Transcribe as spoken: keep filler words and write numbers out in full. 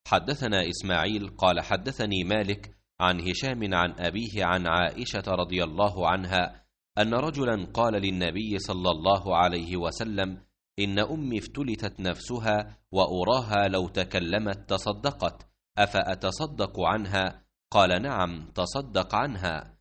حدثنا إسماعيل قال حدثني مالك عن هشام عن أبيه عن عائشة رضي الله عنها أن رجلا قال للنبي صلى الله عليه وسلم: إن أمي افتلتت نفسها وأراها لو تكلمت تصدقت، أفأتصدق عنها؟ قال: نعم، تصدق عنها.